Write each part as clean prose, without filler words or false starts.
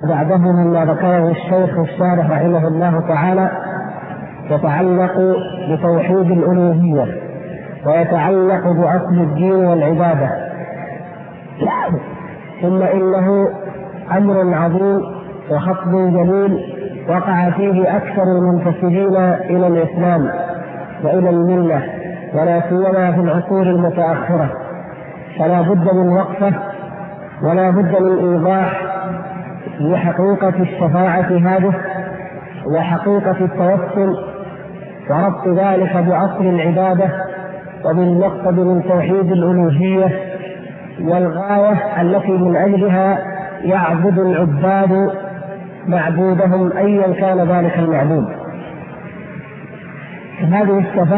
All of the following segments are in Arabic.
بعده مما ذكره الشيخ الشارح رحمه الله تعالى يتعلق بتوحيد الألوهية ويتعلق بأصل الدين والعبادة. ثم إنه أمر عظيم وخطب جليل وقع فيه أكثر المنتسبين إلى الإسلام وإلى الملة، ولا سيما في العصور المتأخرة، فلا بد من وقفة ولا بد من إيضاح لحقيقة الشفاعة هذه وحقيقة التوسل وربط ذلك بأصل العبادة وبالمقصد من توحيد الألوهية والغاية التي من أجلها يعبد العباد معبودهم أيا كان ذلك المعبود. هذه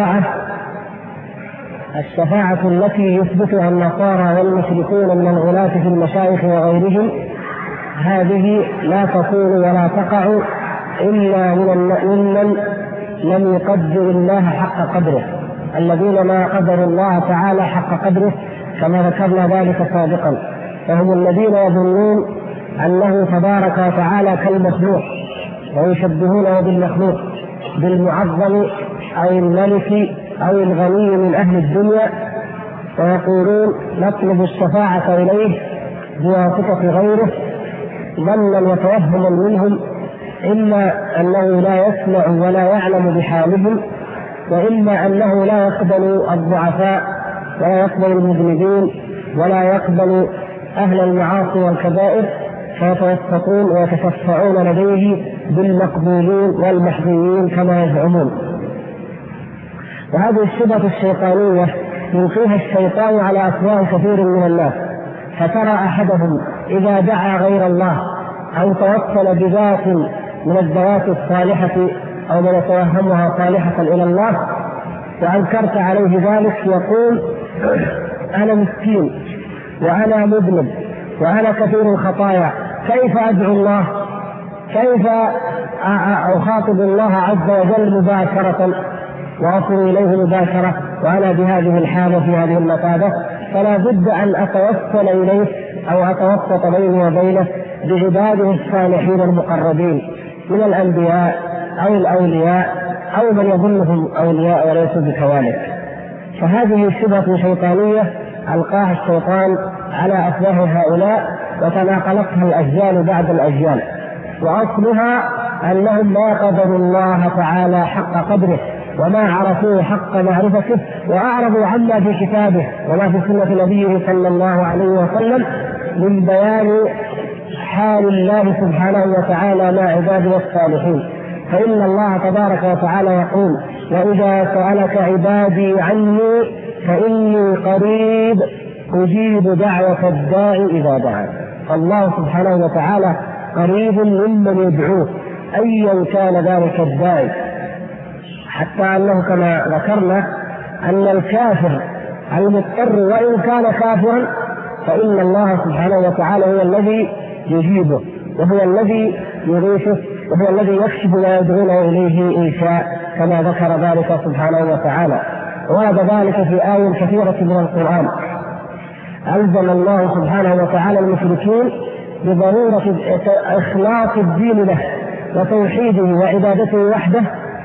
الشفاعة التي يثبتها النصارى والمشركون من الغلاة في المشايخ وغيرهم، هذه لا تكون ولا تقع إلا ممن لم يقدر الله حق قدره، الذين ما قدروا الله تعالى حق قدره كما ذكرنا ذلك سابقا، فهم الذين يظنون أنه تبارك وتعالى كالمخلوق ويشبهونه بالمخلوق، بالمعظم أو الملك أو الغني من أهل الدنيا، ويقولون نطلب الشفاعة إليه بواسطة غيره، ظنا يتوهم منهم إما أنه لا يسمع ولا يعلم بحالهم، وإما أنه لا يقبل الضعفاء ولا يقبل المذنبين ولا يقبل أهل المعاصي والكبائر، فيتوسطون ويتشفعون لديه بالمقبولين والمحظوظين كما يزعمون. وهذه الشبهة الشيطانية يلقيها الشيطان على أفواه كثير من الناس، فترى أحدهم إذا دعا غير الله أو توسل بذات من الذوات الصالحة أو من يتوهمها صالحة إلى الله وأنكرت عليه ذلك، يقول أنا مسكين وأنا مذنب وأنا كثير الخطايا، كيف أدعو الله؟ كيف أخاطب الله عز وجل مباشرة وأصل إليه مباشرة وأنا بهذه الحالة في هذه المثابة؟ فلا بد أن أتوسل إليه أو أتوسط بيني وبينه بعباده الصالحين المقربين من الأنبياء أو الأولياء أو من يظنهم أولياء وليسوا بكذلك. فهذه شبهة شيطانية ألقاها الشيطان على أفواه هؤلاء وتناقلتها الأجيال بعد الأجيال، وأصلها أنهم ما قدروا الله تعالى حق قدره وما عرفوه حق معرفته، وأعرضوا عما في كتابه وما في سنة نبيه صلى الله عليه وسلم من بيان حال الله سبحانه وتعالى مع عباده الصالحين. فإن الله تبارك وتعالى يقول: وإذا سألك عبادي عني فإني قريب أجيب دعوة الداعي إذا دعان. الله سبحانه وتعالى قريب ممن يدعوه أيا كان ذلك الداعي، حتى أنه كما ذكرنا أن الكافر المضطر وإن كان كافرا فإن الله سبحانه وتعالى هو الذي يجيبه وهو الذي يغيثه وهو الذي يكشف ما يدعونه إليه إن شاء، كما ذكر ذلك سبحانه وتعالى. ورد ذلك في آية كثيرة من القرآن. ألزم الله سبحانه وتعالى المشركين بضرورة إخلاص الدين له وتوحيده وعبادته وحده،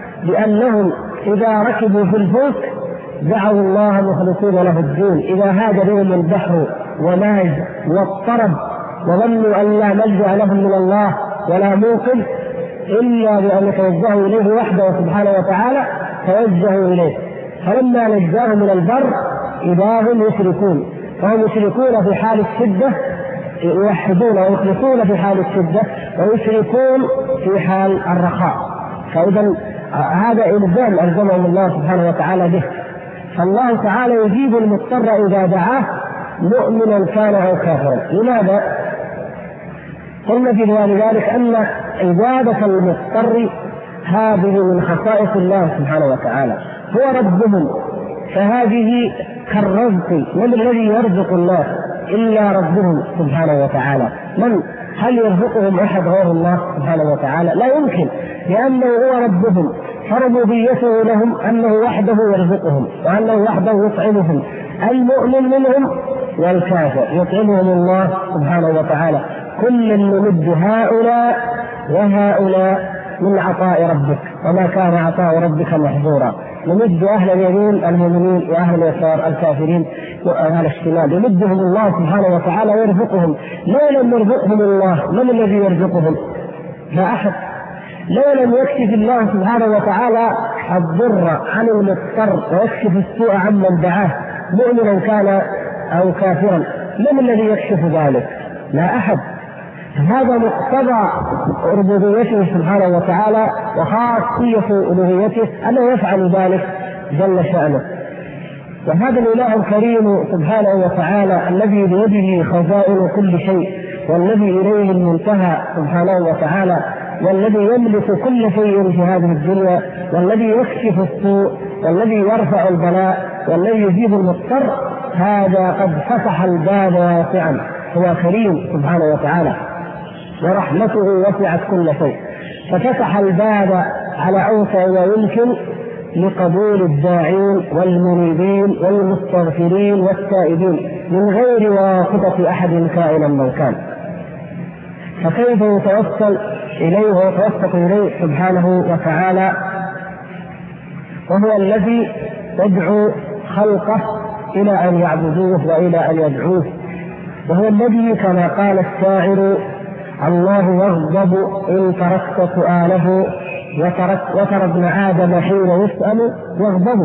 لأنهم إذا ركبوا في الفلك دعوا الله مخلصين له الدين، إذا هاج بهم البحر وماج واضطرب وظنوا أن لا ملجأ لهم من الله ولا موقف إلا بأن يتوجهوا إليه وحده سبحانه وتعالى، توجهوا إليه. فلما نجاهم من البر إذا هم يشركون، فهم يشركون في حال الشدة، يوحدون ويخلصون في حال الشدة ويشركون في حال الرخاء. فإذا هذا إلزام ألزمهم الله سبحانه وتعالى به. فالله تعالى يجيب المضطر إذا دعاه مؤمنا كان أو كافرا. لماذا؟ قلنا في ذلك أن عبادة المضطر هذه من خصائص الله سبحانه وتعالى، هو ربهم، فهذه كالرزق. من الذي يرزق الناس إلا ربهم سبحانه وتعالى؟ هل يرزقهم أحد غير الله سبحانه وتعالى؟ لا يمكن، لأنه هو ربهم، فربوبيته لهم أنه وحده يرزقهم وأنه وحده يطعمهم. المؤمن منهم والكافر يطعمهم الله سبحانه وتعالى، كل نمد هؤلاء وهؤلاء من عطاء ربك وما كان عطاء ربك محظورا. نمد أهل اليمين المؤمنين وأهل اليسار الكافرين وأهل الشمال، يمدهم الله سبحانه وتعالى ويرزقهم. لو لم يرزقهم الله من الذي يرزقهم؟ لا أحد. لو لم يكشف الله سبحانه وتعالى الضر عن المضطر ويكشف السوء عمن دعاه مؤمنا كان أو كافرا، من الذي يكشف ذلك؟ لا أحد. هذا مقتضى ربوبيته سبحانه وتعالى وخاصية ألوهيته أنه يفعل ذلك جل شأنه. وهذا الإله الكريم سبحانه وتعالى الذي بيده خزائن كل شيء، والذي إليه المنتهى سبحانه وتعالى، والذي يملك كل شيء في هذه الدنيا، والذي يكشف السوء، والذي يرفع البلاء، والذي يجيب المضطر، هذا قد فتح الباب واسعا. هو كريم سبحانه وتعالى ورحمته وسعت كل شيء، ففتح الباب على أوسع ما يمكن لقبول الداعين والمنيبين والمستغفرين والتائبين من غير واسطة أحد كائنا من كان. فكيف يتوسل إليه ويتوسط إليه سبحانه وتعالى وهو الذي يدعو خلقه إلى أن يعبدوه وإلى أن يدعوه، وهو الذي كما قال الشاعر: الله يغضب إن تركت سؤاله وترى ابن آدم حين يسأل يغضب.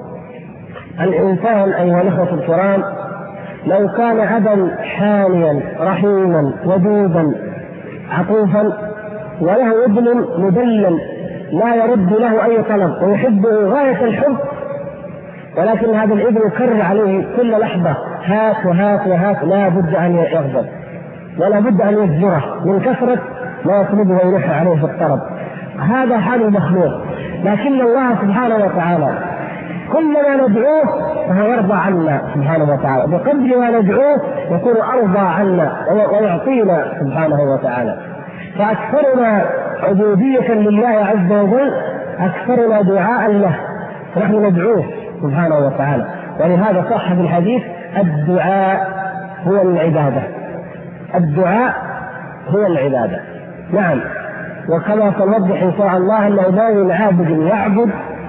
الإنسان أيها الأخوة الكرام لو كان أبا حانيا رحيما ودودا عطوفا وله ابن مدلل لا يرد له أي طلب ويحبه غاية الحب، ولكن هذا الابن يكرر عليه كل لحظة هات وهات وهات، لا بد أن يغضب ولا بد أن يزجره من كثرة ما يطلبه ويلح عليه في الطلب. هذا حال المخلوق. لكن الله سبحانه وتعالى كلما ندعوه فهو يرضى عنا سبحانه وتعالى، بقدر ما ندعوه يكون أرضى عنا ويعطينا سبحانه وتعالى. فأكثرنا عبودية لله عز وجل أكثرنا دعاء له، نحن ندعوه سبحانه وتعالى. ولهذا صح في الحديث: الدعاء هو العبادة. الدعاء هو العبادة. نعم. وكما سنوضح إن شاء الله أنه لا من عابد يعبد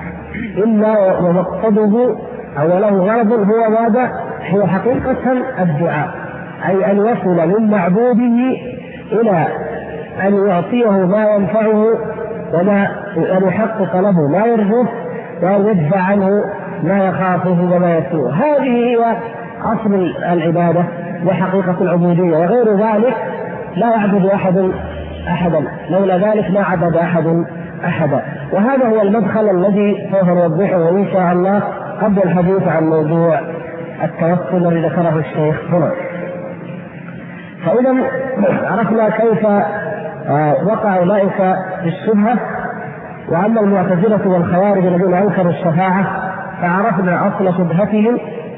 إلا ومقصده أو له غرض هو ماذا؟ هو حقيقة الدعاء، أي أن يصل من معبوده إلى أن يعطيه ما ينفعه وما أن يحقق له ما يرجوه وأن يدفع عنه ما يخافه وما يسوءه. هذه هي أصل العبادة وحقيقة العبودية، وغير ذلك لا يعبد أحد أحدا، لولا ذلك ما عبد أحد أحدا. وهذا هو المدخل الذي سوف نوضحه إن شاء الله قبل الحديث عن موضوع التوسل الذي ذكره الشيخ هنا. فإذا عرفنا كيف وقع أولئك في الشبهة. وأما المعتزلة والخوارج الذين أنكروا الشفاعة فعرفنا أصل شبهتهم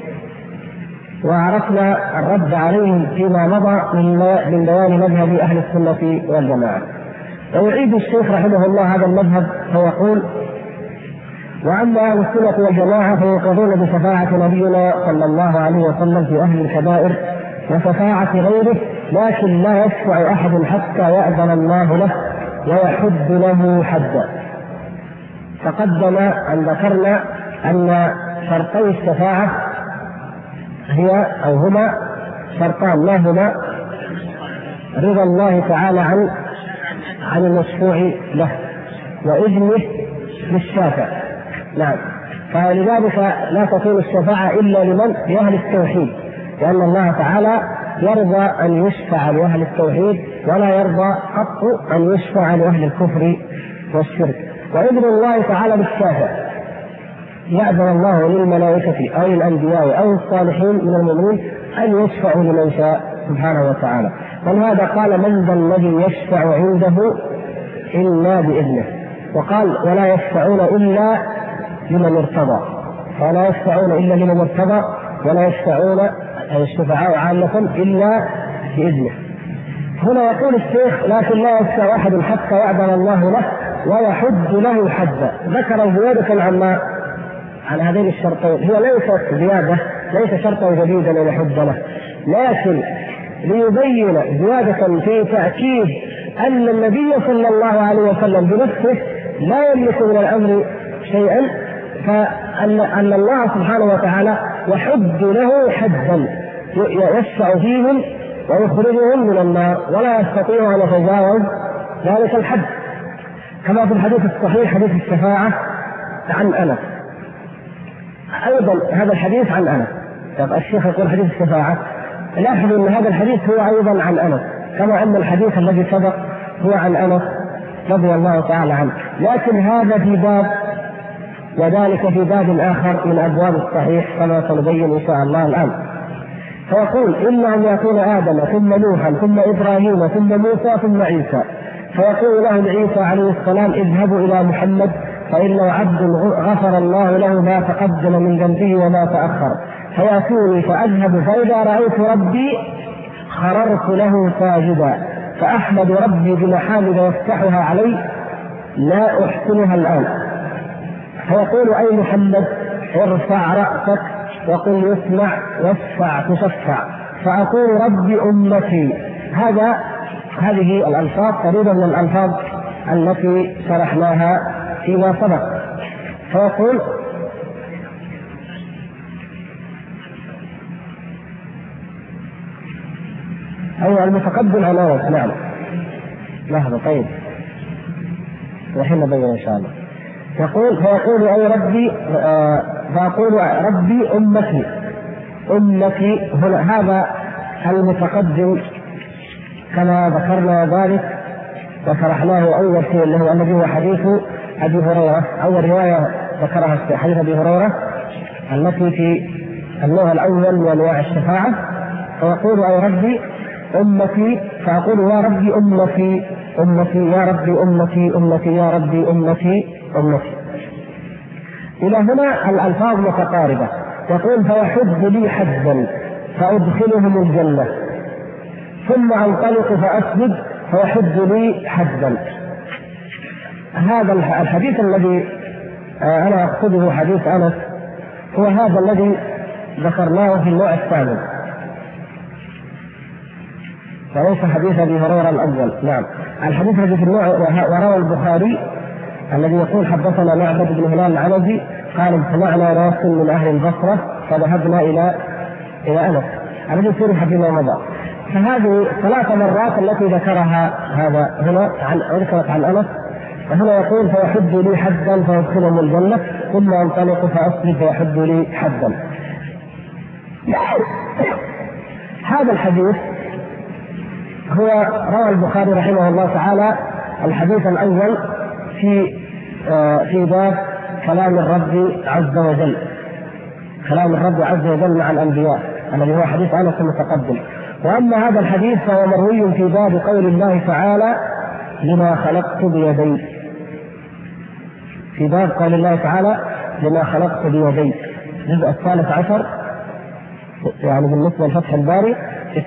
وعرفنا الرد عليهم فيما مضى من بيان مذهب أهل السنة والجماعة. ويعيد الشيخ رحمه الله هذا المذهب فيقول: وأما أهل السنة والجماعة فيقرون بشفاعة نبينا صلى الله عليه وسلم في أهل الكبائر وشفاعة غيره، لكن لا يشفع أحد حتى يأذن الله له ويحد له حدا. تقدم أن ذكرنا أن شرطي الشفاعة هي أو هما شرطان، ما هما؟ رضا الله تعالى عن المشفوع له وإذنه للشافع. نعم. فلذلك لا تكون الشفاعة إلا لمن؟ لأهل التوحيد، لأن الله تعالى يرضى أن يشفع لأهل التوحيد ولا يرضى قط أن يشفع لأهل الكفر والشرك. وإذن الله تعالى بالشافع يأذن الله للملائكة أو الأنبياء أو الصالحين من المؤمنين أن يشفعوا لمن شاء سبحانه وتعالى. ولهذا قال: من ذا الذي يشفع عنده إلا بإذنه. وقال: ولا يشفعون إلا لمن ارتضى. فلا يشفعون إلا لمن ارتضى ولا يشفعون أي الشفعاء عامة إلا بإذنه. هنا يقول الشيخ: لكن لا يشفع أحد حتى يأذن الله له ويحد له حدا. ذكر زيادة عن هذين الشرطين. هي ليست زيادة، ليس شرطا جديدا أن يحد له، لكن ليبين زيادة في تأكيد أن النبي صلى الله عليه وسلم بنفسه لا يملك من الأمر شيئا، فأن الله سبحانه وتعالى يحد له حدا يشفع فيهم ويخرجهم من النار ولا يستطيع أن يتجاوز ذلك الحد، كما في الحديث الصحيح حديث الشفاعة عن أنس. أيضا هذا الحديث عن أنس، الشيخ يقول حديث الشفاعة، لاحظوا أن هذا الحديث هو أيضا عن أنس، كما أن الحديث الذي سبق هو عن أنس رضي الله تعالى عنه، لكن هذا في باب وذلك في باب آخر من أبواب الصحيح كما سنبين إن شاء الله الآن. فيقول إنهم يأتون آدم ثم نوحا ثم إبراهيم ثم موسى ثم عيسى، فيقول لهم عيسى عليه السلام اذهبوا إلى محمد فإنه عبد غفر الله له ما تقدم من ذنبه وما تأخر، فيأتوني فأذهب فإذا رأيت ربي خررت له ساجدا فأحمد ربي بمحامد يفتحها علي لا أحسنها الآن. فيقول أي محمد ارفع رأسك وقل يسمع واشفع تشفع، فأقول ربي أمتي. هذه الألفاظ قريبة من الألفاظ التي شرحناها فيما سبق. فيقول أيها المتقدم على أنس. نعم لحظة طيب وحين نبين إن شاء الله. فيقول أي ربي فأقول ربي أمتي هنا. هذا المتقدم كما ذكرنا ذلك وشرحناه أول شيء اللي هو الذي هو حديث أبي هريرة، أول رواية ذكرها حديث أبي هريرة التي في النوع الأول من أنواع الشفاعة. فيقول أي ربي أمتي، فأقول يا ربي أمتي يا ربي أمتي يا ربي أمتي. إلى هنا الألفاظ متقاربة. يقول فيحد لي حدا فأدخلهم الجنة ثم أنطلق فأسجد فيحد لي حدا. هذا الحديث الذي أنا أقصده حديث أنس هو هذا الذي ذكرناه في النوع الثاني وليس حديث أبي هريرة الأول. نعم الحديث الذي في النوع وروى البخاري الذي يقول حدثنا معبد بن هلال العنزي قال اجتمعنا ناس من أهل البصرة فذهبنا إلى أنس الذي شرح فيما مضى. فهذه 3 مرات التي ذكرها هذا هنا ذكرت عن أنس، وهنا يقول فيحد لي حدا فيدخلهم الجنة ثم انطلق فأسجد فيحد لي حدا. هذا الحديث هو روى البخاري رحمه الله تعالى الحديث الأول في باب كلام الرب عز وجل، كلام الرب عز وجل مع الأنبياء الذي هو حديث أنس المتقدم. وأما هذا الحديث فهو مروي في باب قول الله تعالى لما خلقت بيدي، في باب قول الله تعالى لما خلقت بيدي الجزء 13 يعني بالنسبة لفتح الباري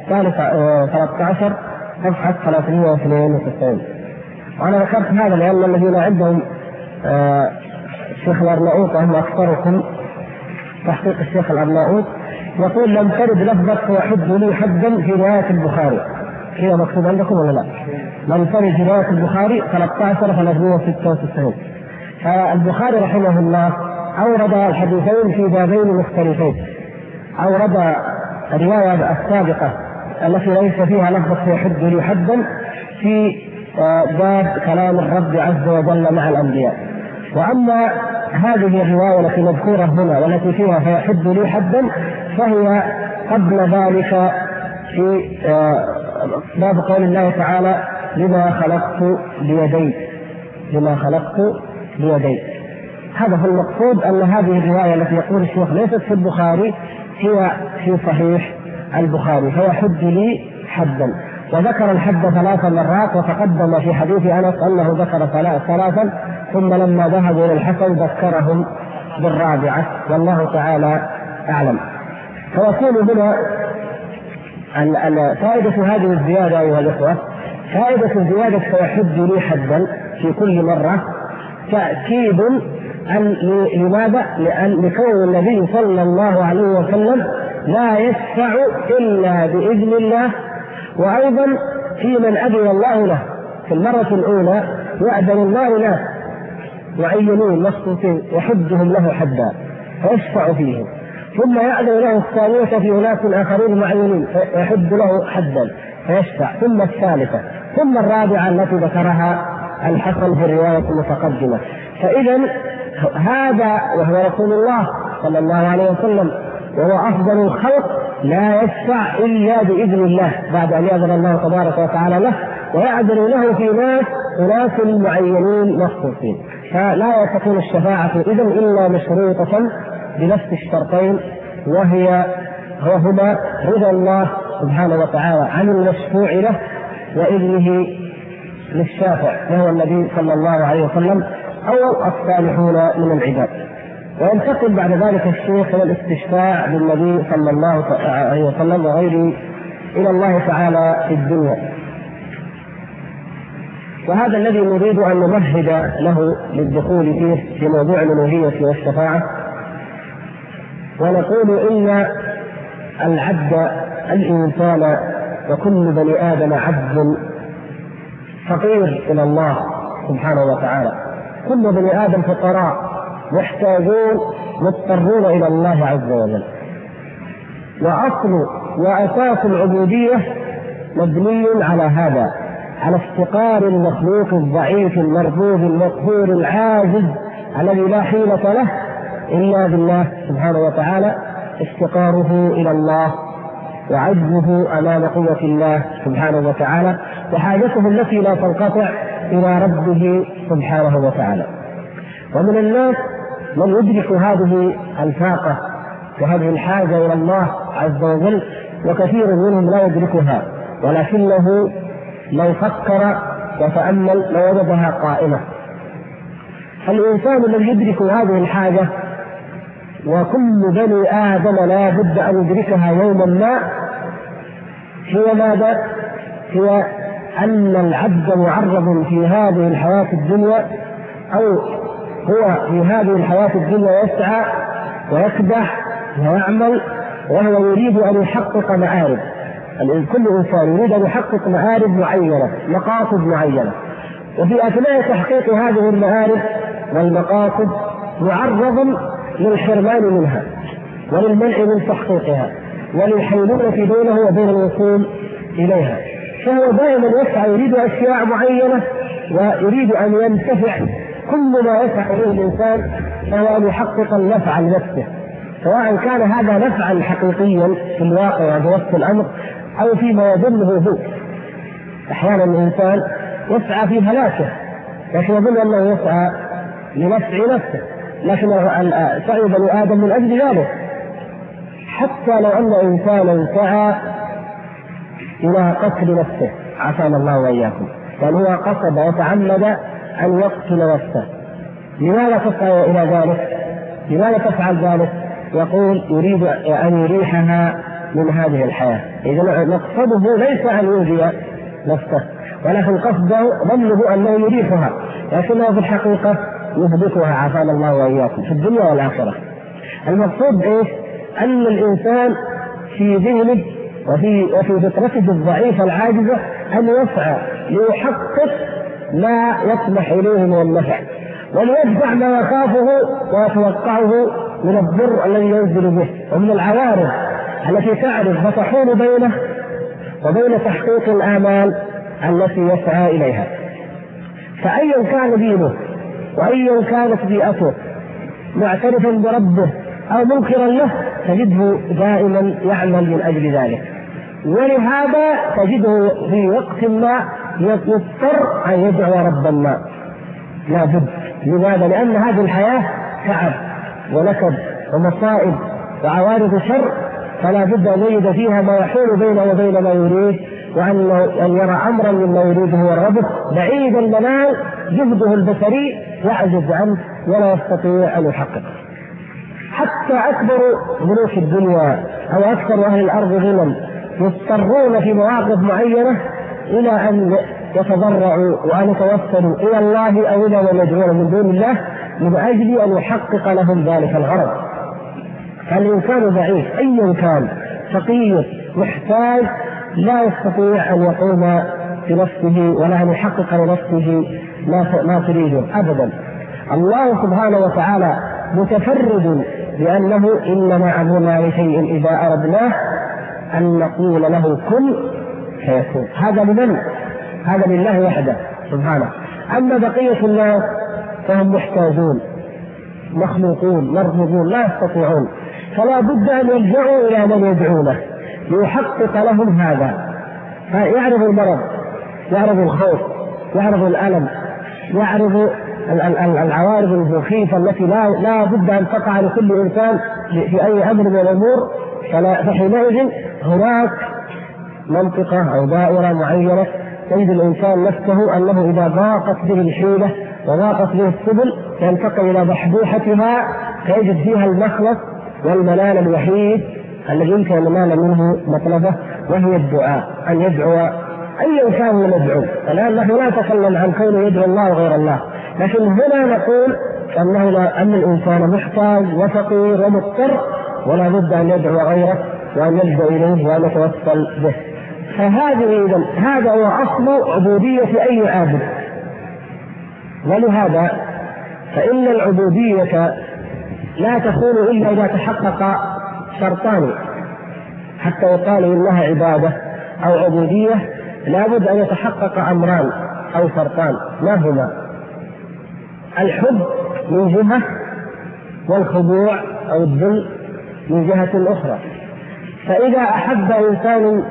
13 صفحة 392. وأنا ذكرت هذا لأن الذين عندهم الشيخ الأرناؤوط هم أكثركم تحقيق الشيخ الأرناؤوط يقول لم ترد لفظة ويحد لي حدا في رواية البخاري. كذا مكتوب عندكم ولا لا؟ لم ترد في رواية البخاري 13 فالبخاري رحمه الله أورد الحديثين في بابين مختلفين. أورد الرواية السابقة التي ليس فيها لفظة يحد لي حدا في باب كلام الرب عز وجل مع الأنبياء. وأما هذه الرواية التي مذكورة هنا والتي فيها فيحد لي حدا فهي قبل ذلك في باب قول الله تعالى لما خلقت بيدي. هذا هو المقصود، أن هذه الرواية التي يقول الشيخ ليست في البخاري هي في صحيح البخاري فيحد لي حدا. وذكر الحد 3 مرات، وتقدم في حديث أنس أنه ذكر 3 ثم لما ذهبوا إلى الحسن ذكرهم بالرابعة والله تعالى أعلم. فيكون هنا فائدة هذه الزيادة أيها الأخوة، فائدة زيادة فيحد لي حدا في كل مرة تأكيد لماذا؟ لكون النبي صلى الله عليه وسلم لا يشفع إلا بإذن الله وأيضا في من أذن الله له في المرة الأولى يأذن الله ناس معينين مخصوصين يحدهم له حدا فيشفع فيهم، ثم يأذن له الثانية في أناس آخرين معينين يحد له حدا فيشفع، ثم الثالثة، ثم الرابعة التي ذكرها الحسن في الرواية المتقدمة. فإذا هذا وهو رسول الله صلى الله عليه وسلم وهو أفضل الخلق لا يشفع إلا بإذن الله بعد أن يأذن الله تبارك وتعالى له، ويأذن له في أناس معينين مخصوصين. فلا تكون الشفاعة إذن إلا مشروطة بنفس الشرطين، وهما رضا الله سبحانه وتعالى عن المشفوع له وإذنه للشافع وهو النبي صلى الله عليه وسلم أو الصالحون من العباد. وينتقل بعد ذلك الشيخ إلى الاستشفاع بالنبي صلى الله عليه وسلم وغيره إلى الله تعالى في الدنيا، وهذا الذي نريد أن نمهد له للدخول فيه في موضوع الألوهية والشفاعة. ونقول إن العبد الإنسان وكل بني آدم عبد فقير إلى الله سبحانه وتعالى، كل بني آدم فقراء محتاجون مضطرون إلى الله عز وجل. وأصل وأساس العبودية مبني على هذا، على افتقار المخلوق الضعيف المربوب المقهور العاجز الذي لا حيلة له إلا بالله سبحانه وتعالى، افتقاره إلى الله وعجزه أمام قوة الله سبحانه وتعالى، وحاجته التي لا تنقطع إلى ربه سبحانه وتعالى. ومن الناس من يدرك هذه الفاقة وهذه الحاجة إلى الله عز وجل، وكثير منهم لا يدركها، ولكنه لو فكر وتأمل لوجدها قائمة. الإنسان الذي يدرك هذه الحاجة، وكل بني آدم لا بد أن يدركها يوما ما، هو ماذا؟ هو أن العبد معرض في هذه الحياة الدنيا، أو هو في هذه الحياة الدنيا يسعى ويكدح ويعمل وهو يريد أن يحقق مآرب. كل إنسان يريد أن يحقق مآرب معينة، مقاصد معينة، وفي أثناء تحقيق هذه المآرب والمقاصد معرض للحرمان منها وللمنع من تحقيقها وللحيلولة بينه وبين الوصول إليها. فهو دائما يسعى يريد أشياء معينة ويريد أن ينتفع. كل ما يسعى إليه الإنسان هو أن يحقق النفع لنفسه، سواء كان هذا نفعا حقيقيا في الواقع وبوسط الأمر أو فيما يظنه هو. أحيانا الإنسان يسعى في هلاكه لكن يظن أنه يسعى لنفع نفسه، لكن سعي بني آدم من أجل ذلك. حتى لو أن إنسانا سعى إلى قتل نفسه عافانا الله وإياكم، بل هو قصد وتعمد أن يقتل نفسه، لماذا تسعى إلى ذلك؟ لماذا تفعل ذلك؟ يقول يريد أن يريحها من هذه الحياة. إذا مقصده ليس أن يؤذي نفسه، ولكن قصده ظنه أنه يريحها، لكنه في الحقيقة يهلكها عافانا الله وإياكم في الدنيا والآخرة. المقصود إيش؟ أن الإنسان في ذهنه وفي فطرته الضعيفة العاجزة أن يسعى ليحقق ما يطمح إليه من النفع، وليدفع ما يخافه ويتوقعه من الضر الذي ينزل به ومن العوارض التي تعرض فتحول بينه وبين تحقيق الآمال التي يسعى إليها. فأيا كان دينه وأيا كانت بيئته، معترفا بربه أو منكرا له، تجده دائما يعمل من أجل ذلك. ولهذا تجده في وقت ما يضطر أن يدعو ربا ما، لا بد. لماذا؟ لأن هذه الحياة تعب ونكد ومصائب وعوارض شر، فلا بد أن يجد فيها ما يحول بينه وبين ما يريد، وأن يرى أمرا مما يريده وربه بعيد المنال جهده البشري يعجز عنه ولا يستطيع أن يحقق. حتى أكبر ملوك الدنيا أو أكثر أهل الأرض غنى يضطرون في مواقف معينة إلى أن يتضرعوا وأن يتوسلوا إلى الله أو إلى من يدعون من دون الله من أجل أن يحقق لهم ذلك الغرض. فالإنسان ضعيف أيا كان، فقير، محتاج لا يستطيع أن يقوم بنفسه ولا أن يحقق لنفسه ما تريده أبدا. الله سبحانه وتعالى متفرد بأنه إنما أمرنا لشيء إذا أردناه أن نقول له كن فيكون. هذا لمن؟ هذا لله وحده سبحانه. أما بقية الناس فهم محتاجون مخلوقون مرغوبون لا يستطيعون، فلا بد أن يلجأوا إلى من يدعونه ليحقق لهم هذا. فيعرض المرض، يعرض الخوف، يعرض الألم، يعرض العوارض المخيفة التي لا بد أن تقع لكل إنسان في أي أمر من الأمور. فحينئذ هناك منطقة أو دائرة معينة تجد الإنسان نفسه أنه إذا ضاقت به الحيلة وضاقت به السبل ينتقل إلى بحبوحتها فيجد فيها المخلص والمنال الوحيد الذي يمكن أن ينال منه مطلبه، وهي الدعاء، أن يدعو أي كان من يدعو. الآن نحن لا نتكلم عن كونه يدعو الله وغير الله، لكن هنا نقول أن الإنسان محتاج وفقير ومضطر ولا بد أن يدعو غيره وأن يلجأ إليه وأن يتوسل به. هذا هو أصل عبودية أي عابد. ولهذا فإن العبودية لا تكون إلا إذا تحقق شرطان حتى يقال إنها عبادة أو عبودية. لا بد أن يتحقق أمران أو شرطان، ما هما؟ الحب من جهة والخضوع أو الذل من جهة أخرى. فإذا أحب إنسان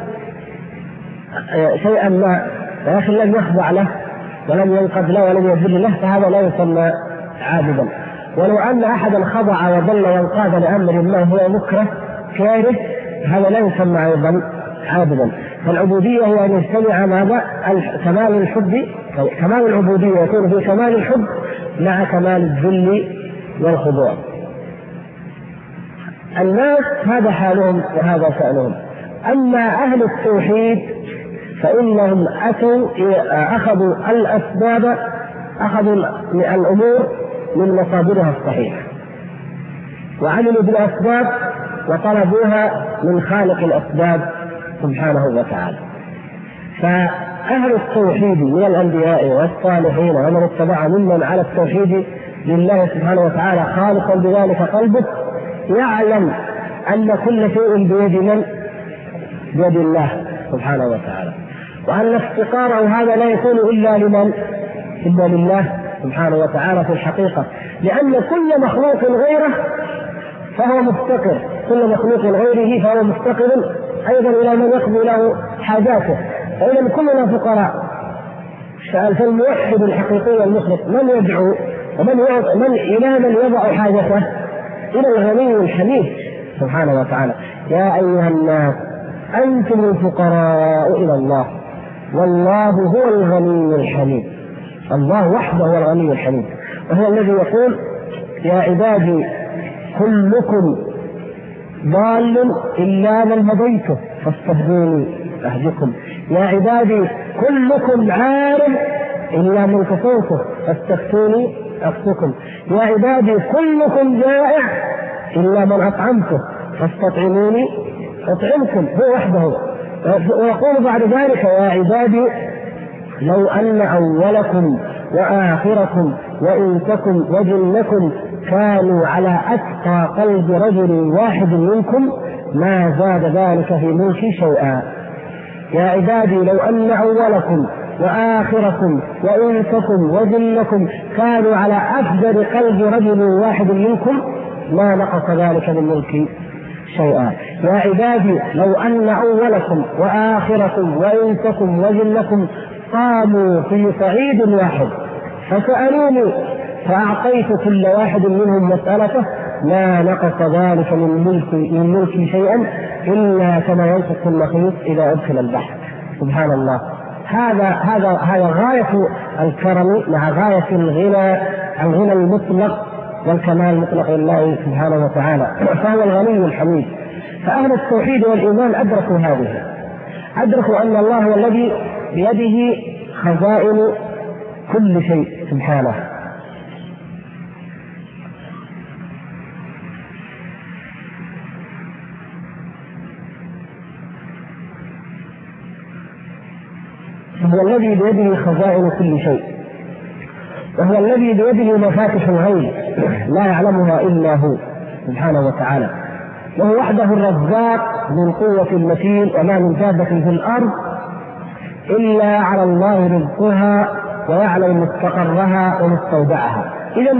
شيئا ما ولكن لم يخضع له ولم ينقذ له ولم يذل له فهذا لا يسمى عابدا. ولو أن أحدا خضع وذل وانقاد لأمر ما هو مكره كاره هذا لا يسمى أيضا عابدا. فالعبودية هي أن يجتمع ماذا؟ كمال الحب، كمال العبودية يكون في كمال الحب مع كمال الذل والخضوع. الناس هذا حالهم وهذا شأنهم. أما أهل التوحيد فإنهم أخذوا الأسباب، أخذوا الأمور من مصادرها الصحيحة وعملوا بالأسباب وطلبوها من خالق الأسباب سبحانه وتعالى. فأهل التوحيد من الأنبياء والصالحين ومن اتبع ممن على التوحيد لله سبحانه وتعالى خالقا بذلك قلبه يعلم أن كل شيء بيد من؟ بيد الله سبحانه وتعالى، وأن افتقاره هذا لا يكون إلا لمن؟ إلا لله سبحانه وتعالى في الحقيقة، لأن كل مخلوق غيره فهو مفتقر، كل مخلوق غيره فهو مفتقر أيضا إلى من يقضي له حاجاته. فإذا كلنا فقراء. فالموحد الحقيقي المخلص من يدعو إلى من يضع حاجته؟ إلى الغني الحميد سبحانه وتعالى. يا أيها الناس أنتم الفقراء إلى الله والله هو الغني الحميد. الله وحده هو الغني الحميد، وهو الذي يقول يا عبادي كلكم ضال إلا من هديته فاستهدوني أهدكم. يا عبادي كلكم عار إلا من كفوته فاستفتوني أفتكم. يا عبادي كلكم جائع إلا من أطعمته فاستطعموني أطعمكم. هو وحده. ويقول بعد ذلك يا عبادي لو أن أولكم وآخركم وإنسكم وجنكم كانوا على أتقى قلب رجل واحد منكم ما زاد ذلك في ملكي شيئا. يا عبادي لو أن أولكم وآخركم وإنسكم وجنكم كانوا على أفجر قلب رجل واحد منكم ما نقص ذلك من ملكي شيئا. يا عبادي لو أن أولكم وآخركم وإنسكم وجنكم قاموا في صعيد واحد فسألوني فأعطيت كل واحد منهم مسألته ما نقص ذلك من ملكي شيئا إلا كما ينقص المخيط إذا أدخل البحر. سبحان الله. هذا غاية الكرم مع غاية الغنى المطلق والكمال المطلق لله سبحانه وتعالى، فهو الغني الحميد. فأهل التوحيد والإيمان أدركوا هذه، أدركوا أن الله هو الذي بيده خزائن كل شيء سبحانه. وهو الذي بيده خزائن كل شيء، وهو الذي بيده مفاتح الغيب لا يعلمها إلا هو سبحانه وتعالى، وهو وحده الرزاق من قوة المتين، وما من دابة في الأرض إلا على الله رزقها ويعلم مستقرها ومستودعها. إذا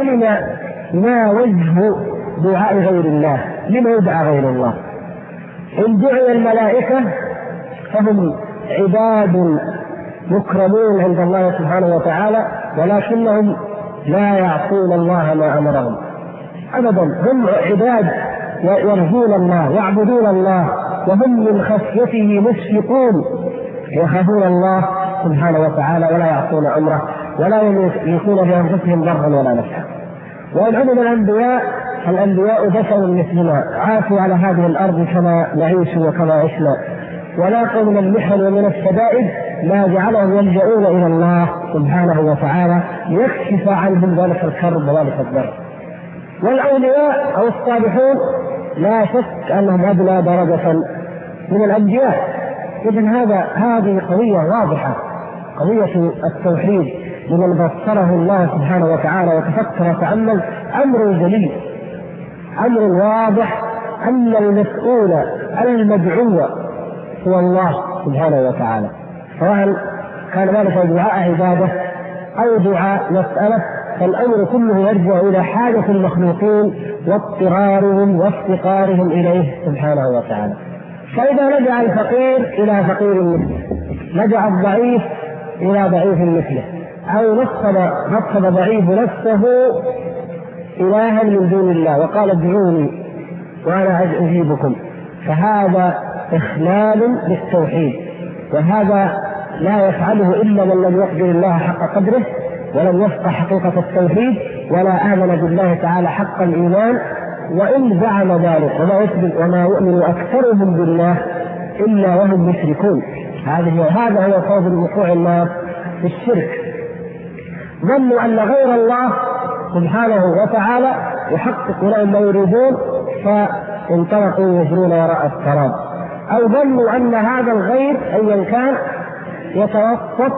ما وجه دعاء غير الله؟ لما يدعى غير الله؟ إن دعي الملائكة فهم عباد مكرمون عند الله سبحانه وتعالى، ولكنهم لا يعصون الله ما أمرهم أبدا، هم عباد يرجون الله يعبدون الله، وهم من خشيته مشفقون يخافون الله سبحانه وتعالى ولا يعصون أمره ولا يملكون بأنفسهم ضرا ولا نفعا. وإن عدم الأنبياء بشر مثلنا، عاشوا على هذه الأرض كما نعيش وكما عشنا، ولاقوا من المحن ومن الشدائد ما جعلهم يلجؤون إلى الله سبحانه وتعالى ليكشف عنهم ذلك الكرب وذلك الضر. والأولياء أو الصالحون لا شك أنهم أدنى درجة من الأنبياء. إذن هذه قضية واضحة، قضية التوحيد لمن بصره الله سبحانه وتعالى وتفكر وتأمل أمر جليل، أمر واضح، أن المسؤول المدعو هو الله سبحانه وتعالى، سواء كان ذلك دعاء عبادة أو دعاء مسألة، فالأمر كله يرجع إلى حاجة المخلوقين واضطرارهم وافتقارهم إليه سبحانه وتعالى. فإذا لجأ الفقير إلى فقير مثله، لجأ الضعيف إلى ضعيف مثله، أو نصب ضعيف نفسه إلها من دون الله وقال ادعوني وأنا أجيبكم، فهذا إخلال بالتوحيد، وهذا لا يفعله إلا من لم يقدر الله حق قدره ولم يفقه حقيقة التوحيد ولا آمن بالله تعالى حق الإيمان. وإن زعم ذلك وما يؤمن أكثرهم بالله إلا وهم مشركون. هذا هو سبب وقوع الناس في الشرك، ظنوا أن غير الله سبحانه وتعالى يحقق لهم ما يريدون فانطلقوا يجرون وراء السراب، أو ظنوا أن هذا الغير أيا كان يتوسط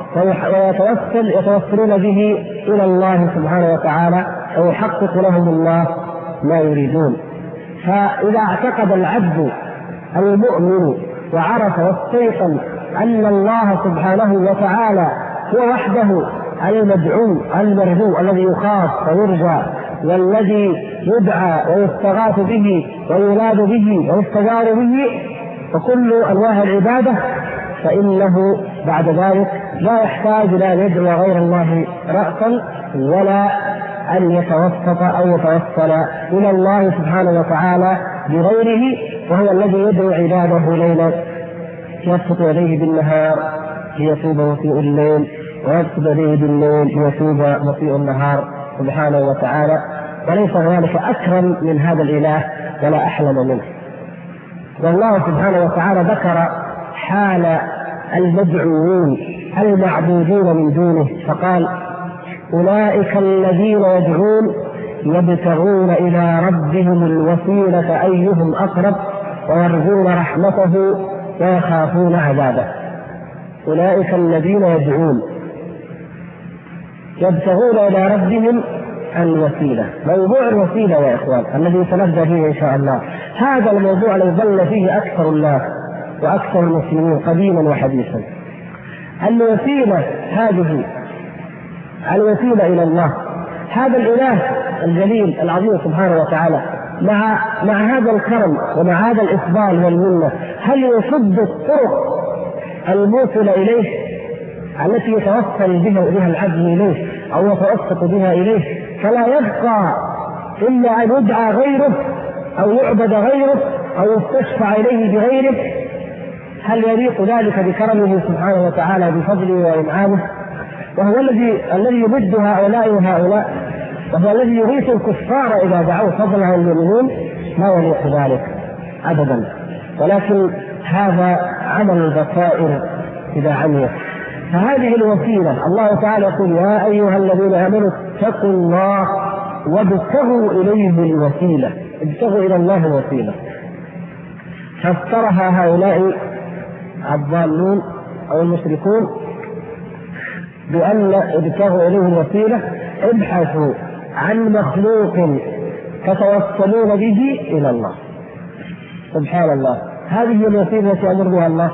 يتوسلون به إلى الله سبحانه وتعالى ويحقق لهم الله ما يريدون. فإذا اعتقد العبد المؤمن وعرف واستيقن أن الله سبحانه وتعالى هو وحده المدعو المرجو الذي يخاف ويرجى والذي يدعى ويستغاث به ويولاد به ويستجار به وكل أنواع العبادة، فإنه بعد ذلك لا يحتاج إلى أن يدعو غير الله رأسا ولا أن يتوسط أو يتوسل إلى الله سبحانه وتعالى بغيره، وهو الذي يدعو عباده ليلا يبسط يديه بالنهار ليتوب مسيء الليل ويبسط يديه بالليل ليتوب مسيء النهار سبحانه وتعالى، وليس ذلك أكرم من هذا الإله ولا أحلم منه. والله سبحانه وتعالى ذكر حال المدعوين المعبودين من دونه فقال أولئك الذين يدعون يبتغون إلى ربهم الوسيلة أيهم أقرب ويرجون رحمته ويخافون عذابه. أولئك الذين يدعون يبتغون إلى ربهم الوسيلة. موضوع الوسيلة يا إخوان الذي سنبدأ فيه إن شاء الله، هذا الموضوع الذي ظل فيه أكثر الناس وأكثر المسلمين قديما وحديثا. الوسيلة هذه الوسيلة إلى الله، هذا الإله الجليل العظيم سبحانه وتعالى مع هذا الكرم ومع هذا الإفضال والمنة، هل يصد الطرق الموصلة إليه التي يتوصل بها العبد إليه أو يتوسط بها إليه، فلا يبقى إلا أن يدعى غيره أو يعبد غيره أو يستشفع إليه بغيره؟ هل يليق ذلك بكرمه سبحانه وتعالى بفضله وإنعامه؟ وهو الذي يمد هؤلاء وهؤلاء، وهو الذي يغيث الكفار إذا دعوا فضلا عن المؤمنين، ما يليق ذلك أبدا. ولكن هذا عمل البصائر إذا عميت. فهذه الوسيلة الله تعالى يقول يا أيها الذين آمنوا اتقوا الله وابتغوا إليه الوسيلة، ابتغوا إلى الله الوسيلة. فافترها هؤلاء الضالون أو المشركون بأن ابتغوا إليه الوسيلة ابحثوا عن مخلوق تتوصلون به إلى الله. سبحان الله، هذه الوسيلة التي أمر بها الله.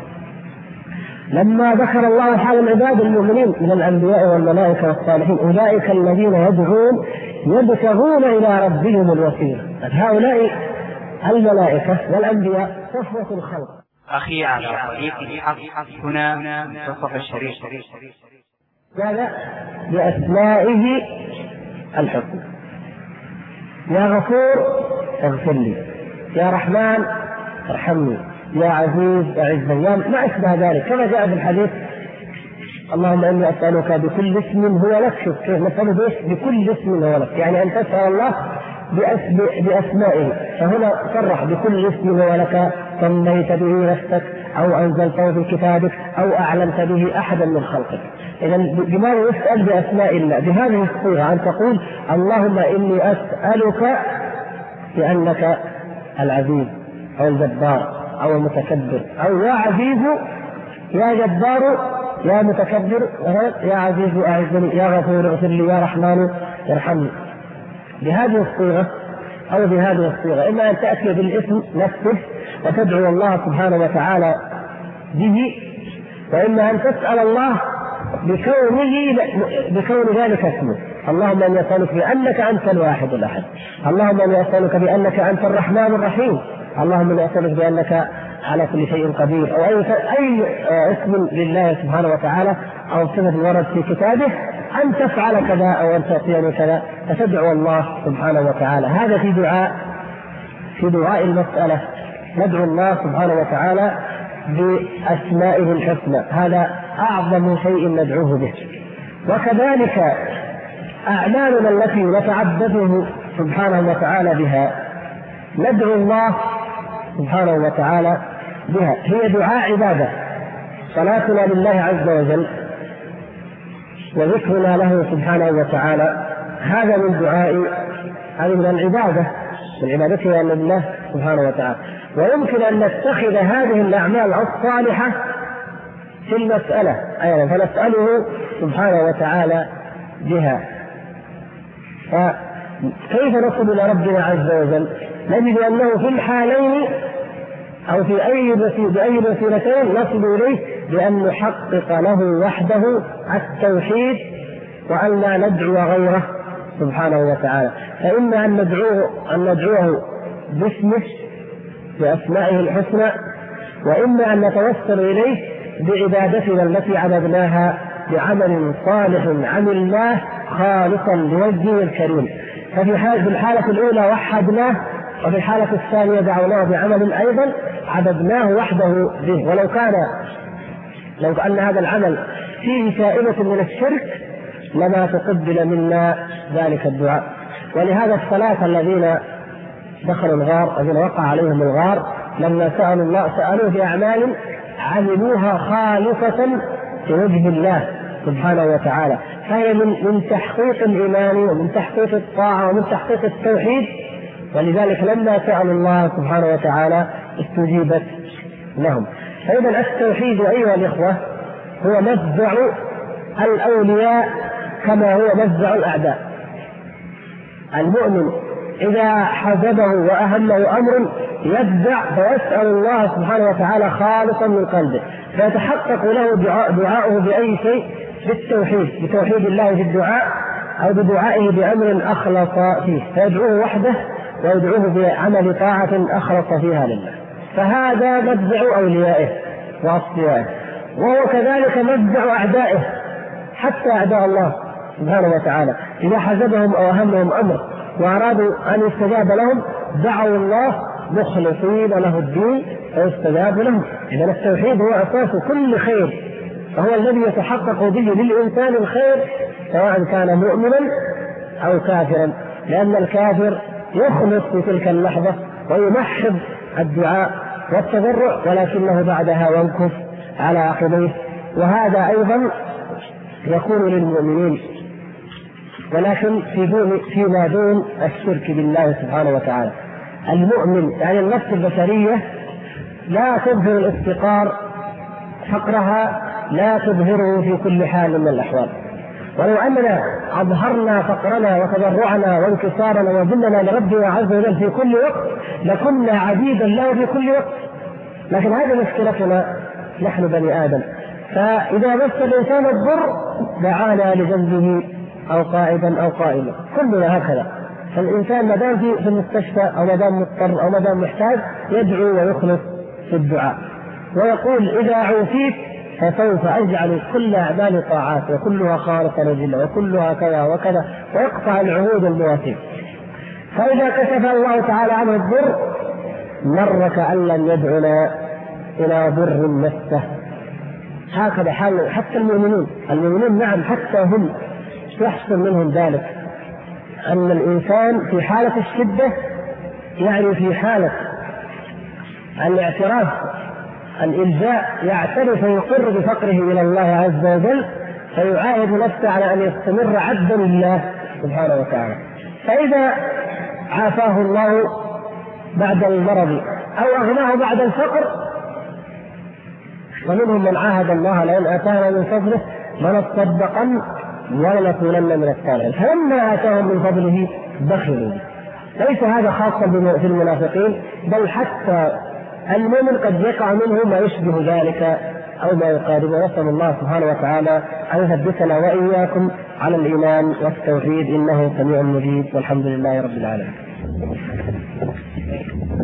لما ذكر الله حال العباد المؤمنين من الأنبياء والملائكة والصالحين أولئك الذين يدعون يبتغون إلى ربهم الوسيلة، هؤلاء الملائكة والأنبياء صفوة الخلق. أخي على طريق الحق هنا منتصف الشريف هذا بأسمائه الحسنى. يا غفور اغفر لي، يا رحمن ارحمني، يا عزيز اعزني، ما أشبه ذلك، كما جاء في الحديث اللهم إني أسألك بكل اسم هو لك. شوف كيف نسأله بكل اسم هو لك، يعني أن تسأل الله بأسمائه. فهنا صرح بكل اسم هو لك سميت به نفسك أو أنزلته في كتابك أو أعلمت به أحدا من خلقك. إذا بماذا يسأل؟ بأسماء الله بهذه الصيغة، أن تقول اللهم إني أسألك بأنك العزيز أو الجبار أو المتكبر، أو يا عزيز يا جبار يا متكبر يا عزيز أعزني يا غفور اغفر لي يا رحمن ارحمني. بهذه الصيغة أو بهذه الصيغة، إما أن تأتي بالاسم نفسه وتدعو الله سبحانه وتعالى به، وإما أن تسأل الله بكون ذلك اسمه. اللهم أن يسألك بأنك أنت الواحد الأحد، اللهم أن يسألك بأنك أنت الرحمن الرحيم، اللهم أن يسألك بأنك على كل شيء قدير، أو أي اسم لله سبحانه وتعالى أو صفة ورد في كتابه، أن تفعل كذا أو أن تعطيني كذا، فتدعو الله سبحانه وتعالى. هذا في دعاء المسألة، ندعو الله سبحانه وتعالى بأسمائه الحسنى، هذا أعظم شيء ندعوه به. وكذلك أعمالنا التي نتعبده سبحانه وتعالى بها ندعو الله سبحانه وتعالى بها، هي دعاء عبادة. صلاتنا لله عز وجل وذكرنا له سبحانه وتعالى هذا من دعاء، هذه من العبادة، من عبادتنا لله سبحانه وتعالى. ويمكن أن نتخذ هذه الأعمال الصالحة في المسألة أيضا، فنسأله سبحانه وتعالى بها. فكيف نصل إلى ربنا عز وجل؟ نجد أنه في الحالين أو في بأي وسيلتين نصل إليه بأن نحقق له وحده التوحيد وأن لا ندعو غيره سبحانه وتعالى. فإما أن ندعوه باسمه بأسمائه الحسنى، وإما أن نتوسل إليه بعبادتنا التي عبدناها بعمل صالح عملناه خالصا لوجهه الكريم. ففي الحالة الأولى وحدناه، وفي الحالة الثانية دعوناه بعمل أيضا عبدناه وحده به، لو أن هذا العمل فيه شائبة من الشرك لما تقبل منا ذلك الدعاء. ولهذا الثلاثة الذين دخلوا الغار، الذين وقع عليهم الغار، لما سألوا الله سألوه بأعمال عملوها خالصة لوجه الله سبحانه وتعالى، فهي من تحقيق الإيمان ومن تحقيق الطاعة ومن تحقيق التوحيد. ولذلك لما سألوا الله سبحانه وتعالى استجيبت لهم. فإذا التوحيد أيها الإخوة هو مفزع الأولياء كما هو مفزع الأعداء. المؤمن إذا حزبه وأهمه أمر يفزع فيسأل الله سبحانه وتعالى خالصا من قلبه، فيتحقق له دعاؤه بأي شيء بالتوحيد، بتوحيد الله في الدعاء أو بدعائه بأمر أخلص فيه، فيدعوه وحده ويدعوه بعمل طاعة أخلص فيها لله. فهذا مفزع أوليائه وأصفيائه، وهو كذلك مفزع أعدائه حتى أعداء الله سبحانه وتعالى. إذا حزبهم أو أهمهم أمر وأرادوا أن يستجاب لهم دعوا الله مخلصين له الدين فيستجاب لهم. إذا التوحيد هو أساس كل خير، فهو الذي يتحقق به للإنسان الخير سواء كان مؤمنا أو كافرا، لأن الكافر يخلص في تلك اللحظة ويمحض الدعاء والتضرع، ولكنه بعدها ينكف على عقبيه. وهذا أيضا يكون للمؤمنين، ولكن فيما دون الشرك بالله سبحانه وتعالى. المؤمن يعني النفس البشرية لا تظهر الافتقار فقرها لا تظهره في كل حال من الأحوال. ولو أننا أظهرنا فقرنا وتضرعنا وانكسارنا وذلنا لربنا عز وجل في كل وقت لكنا عبيدا له في كل وقت. لكن هذه مشكلتنا نحن بني آدم، فإذا مس الإنسان الضر دعانا لجنبه أو قائدا أو قائما، كلنا هكذا. فالإنسان ما دام في المستشفى أو ما دام مضطر أو ما دام محتاج يدعو ويخلص في الدعاء ويقول إذا عوفيت فسوف أجعل كل أعمال طاعات وكلها خالصة لله وكلها كذا وكذا، ويقطع العهود المواثيق. فإذا كشف الله تعالى عنه الضر مر كأن لم يدعنا إلى ضر مسه. هكذا حال حتى المؤمنون نعم حتى هم يحصل منهم ذلك، أن الإنسان في حالة الشدة يعني في حالة الاعتراف الإلجاء يعترف ويقر بفقره إلى الله عز وجل، فيعاهد نفسه على أن يستمر عبدا لله سبحانه وتعالى. فإذا عافاه الله بعد المرض أو أغناه بعد الفقر، ومنهم من عاهد الله لئن آتانا من فضله لنصدقن ولنكونن من الصالحين، فلما آتاهم من فضله بخلوا. ليس هذا خاصا في المنافقين، بل حتى المؤمن قد يقع منه ما يشبه ذلك أو ما يقاربه. نسأل الله سبحانه وتعالى أن يثبتنا وإياكم على الإيمان والتوحيد، إنه سميع مجيب، والحمد لله رب العالمين.